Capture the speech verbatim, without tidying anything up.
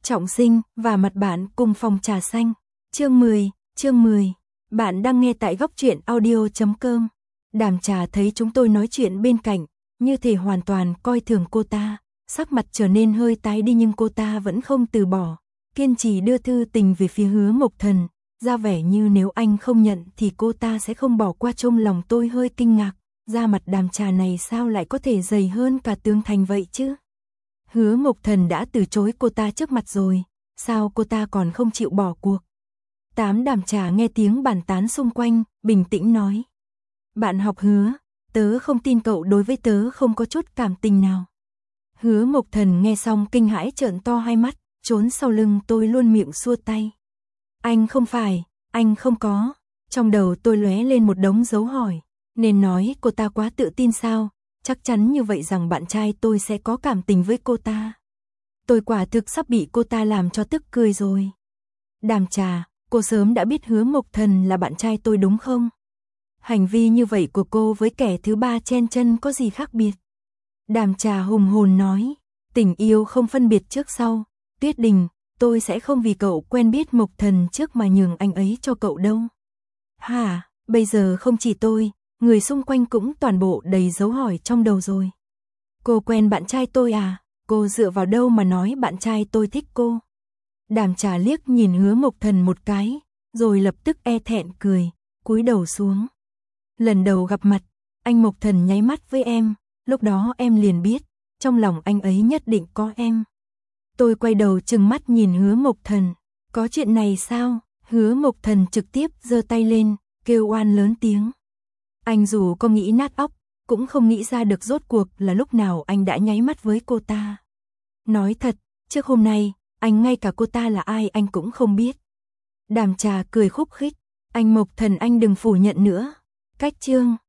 Trọng Sinh và mặt bạn cùng phòng trà xanh. Chương mười, chương mười. Bạn đang nghe tại góc truyện audio chấm com. Đàm Trà thấy chúng tôi nói chuyện bên cạnh, như thể hoàn toàn coi thường cô ta, sắc mặt trở nên hơi tái đi nhưng cô ta vẫn không từ bỏ, kiên trì đưa thư tình về phía Hứa Mộc Thần, ra vẻ như nếu anh không nhận thì cô ta sẽ không bỏ qua. Trong lòng tôi hơi kinh ngạc, da mặt Đàm Trà này sao lại có thể dày hơn cả tường thành vậy chứ? Hứa Mộc Thần đã từ chối cô ta trước mặt rồi, sao cô ta còn không chịu bỏ cuộc? Tám Đàm Trà nghe tiếng bàn tán xung quanh, bình tĩnh nói. Bạn học Hứa, tớ không tin cậu đối với tớ không có chút cảm tình nào. Hứa Mộc Thần nghe xong kinh hãi trợn to hai mắt, trốn sau lưng tôi luôn miệng xua tay. Anh không phải, anh không có. Trong đầu tôi lóe lên một đống dấu hỏi, nên nói cô ta quá tự tin sao? Chắc chắn như vậy rằng bạn trai tôi sẽ có cảm tình với cô ta. Tôi quả thực sắp bị cô ta làm cho tức cười rồi. Đàm Trà, cô sớm đã biết Hứa Mộc Thần là bạn trai tôi đúng không? Hành vi như vậy của cô với kẻ thứ ba chen chân có gì khác biệt? Đàm Trà hùng hồn nói, tình yêu không phân biệt trước sau. Tuyết Đình, tôi sẽ không vì cậu quen biết Mộc Thần trước mà nhường anh ấy cho cậu đâu. Hả, bây giờ không chỉ tôi, người xung quanh cũng toàn bộ đầy dấu hỏi trong đầu rồi. Cô quen bạn trai tôi à? Cô dựa vào đâu mà nói bạn trai tôi thích cô? Đàm Trà liếc nhìn Hứa Mộc Thần một cái, rồi lập tức e thẹn cười, cúi đầu xuống. Lần đầu gặp mặt, anh Mộc Thần nháy mắt với em, lúc đó em liền biết, trong lòng anh ấy nhất định có em. Tôi quay đầu trừng mắt nhìn Hứa Mộc Thần, có chuyện này sao? Hứa Mộc Thần trực tiếp giơ tay lên, kêu oan lớn tiếng. Anh dù có nghĩ nát óc, cũng không nghĩ ra được rốt cuộc là lúc nào anh đã nháy mắt với cô ta. Nói thật, trước hôm nay, anh ngay cả cô ta là ai anh cũng không biết. Đàm Trà cười khúc khích, anh Mộc Thần anh đừng phủ nhận nữa. Cách chương